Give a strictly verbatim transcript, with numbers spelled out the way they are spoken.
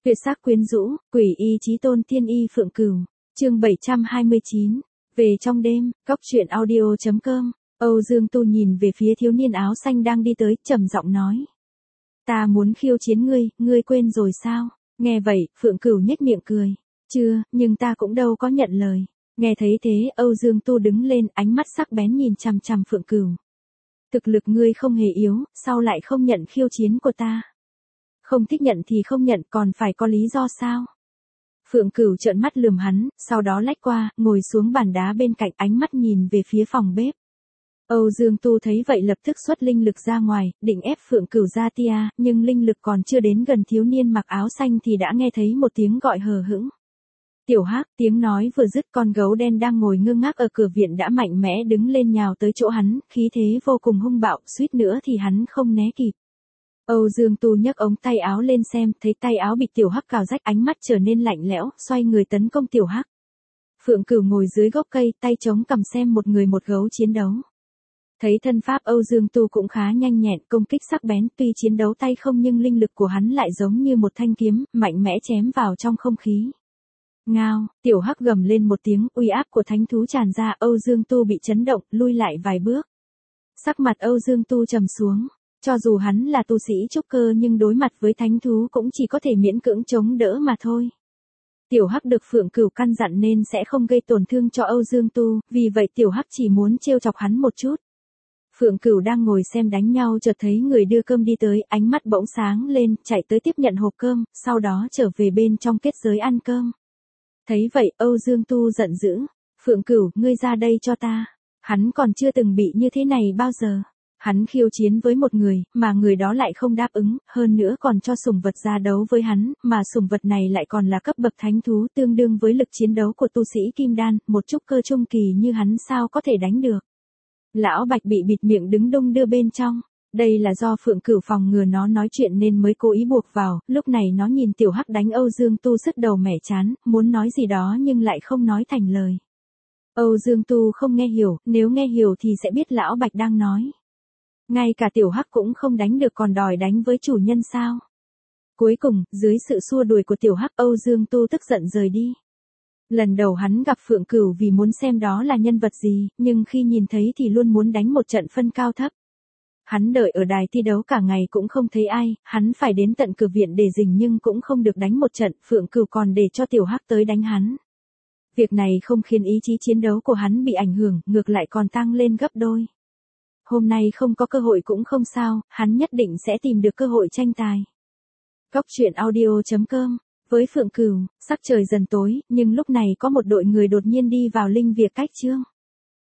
Tuyệt sắc quyến rũ, quỷ y chí tôn tiên y Phượng Cửu. Chương bảy trăm hai mươi chín. Về trong đêm, cốc truyện audio chấm com. Âu Dương Tu nhìn về phía thiếu niên áo xanh đang đi tới, trầm giọng nói: "Ta muốn khiêu chiến ngươi, ngươi quên rồi sao?" Nghe vậy, Phượng Cửu nhếch miệng cười: "Chưa, nhưng ta cũng đâu có nhận lời." Nghe thấy thế, Âu Dương Tu đứng lên, ánh mắt sắc bén nhìn chằm chằm Phượng Cửu. "Thực lực ngươi không hề yếu, sao lại không nhận khiêu chiến của ta? Không thích nhận thì không nhận, còn phải có lý do sao?" Phượng Cửu trợn mắt lườm hắn, sau đó lách qua, ngồi xuống bàn đá bên cạnh, ánh mắt nhìn về phía phòng bếp. Âu Dương Tu thấy vậy lập tức xuất linh lực ra ngoài, định ép Phượng Cửu ra tia, nhưng linh lực còn chưa đến gần thiếu niên mặc áo xanh thì đã nghe thấy một tiếng gọi hờ hững. "Tiểu Hắc!" Tiếng nói vừa dứt, con gấu đen đang ngồi ngơ ngác ở cửa viện đã mạnh mẽ đứng lên nhào tới chỗ hắn, khí thế vô cùng hung bạo, suýt nữa thì hắn không né kịp. Âu Dương Tu nhấc ống tay áo lên xem, thấy tay áo bị Tiểu Hắc cào rách, ánh mắt trở nên lạnh lẽo, xoay người tấn công Tiểu Hắc. Phượng Cửu ngồi dưới gốc cây, tay chống cằm xem một người một gấu chiến đấu. Thấy thân pháp Âu Dương Tu cũng khá nhanh nhẹn, công kích sắc bén, tuy chiến đấu tay không nhưng linh lực của hắn lại giống như một thanh kiếm, mạnh mẽ chém vào trong không khí. Ngao, Tiểu Hắc gầm lên một tiếng, uy áp của thánh thú tràn ra, Âu Dương Tu bị chấn động, lui lại vài bước. Sắc mặt Âu Dương Tu trầm xuống, cho dù hắn là tu sĩ trúc cơ nhưng đối mặt với thánh thú cũng chỉ có thể miễn cưỡng chống đỡ mà thôi. Tiểu Hắc được Phượng Cửu căn dặn nên sẽ không gây tổn thương cho Âu Dương Tu, vì vậy Tiểu Hắc chỉ muốn trêu chọc hắn một chút. Phượng Cửu đang ngồi xem đánh nhau chợt thấy người đưa cơm đi tới, ánh mắt bỗng sáng lên, chạy tới tiếp nhận hộp cơm, sau đó trở về bên trong kết giới ăn cơm. Thấy vậy, Âu Dương Tu giận dữ: "Phượng Cửu, ngươi ra đây cho ta." Hắn còn chưa từng bị như thế này bao giờ. Hắn khiêu chiến với một người, mà người đó lại không đáp ứng, hơn nữa còn cho sủng vật ra đấu với hắn, mà sủng vật này lại còn là cấp bậc thánh thú tương đương với lực chiến đấu của tu sĩ kim đan, một trúc cơ trung kỳ như hắn sao có thể đánh được. Lão Bạch bị bịt miệng đứng đung đưa bên trong. Đây là do Phượng Cửu phòng ngừa nó nói chuyện nên mới cố ý buộc vào, lúc này nó nhìn Tiểu Hắc đánh Âu Dương Tu sứt đầu mẻ chán, muốn nói gì đó nhưng lại không nói thành lời. Âu Dương Tu không nghe hiểu, nếu nghe hiểu thì sẽ biết Lão Bạch đang nói. Ngay cả Tiểu Hắc cũng không đánh được còn đòi đánh với chủ nhân sao? Cuối cùng, dưới sự xua đuổi của Tiểu Hắc, Âu Dương Tu tức giận rời đi. Lần đầu hắn gặp Phượng Cửu vì muốn xem đó là nhân vật gì, nhưng khi nhìn thấy thì luôn muốn đánh một trận phân cao thấp. Hắn đợi ở đài thi đấu cả ngày cũng không thấy ai, hắn phải đến tận cửa viện để rình nhưng cũng không được đánh một trận, Phượng Cửu còn để cho Tiểu Hắc tới đánh hắn. Việc này không khiến ý chí chiến đấu của hắn bị ảnh hưởng, ngược lại còn tăng lên gấp đôi. Hôm nay không có cơ hội cũng không sao, hắn nhất định sẽ tìm được cơ hội tranh tài. Cốc truyện audio chấm com. Với Phượng Cửu, sắc trời dần tối, nhưng lúc này có một đội người đột nhiên đi vào linh việc cách chương.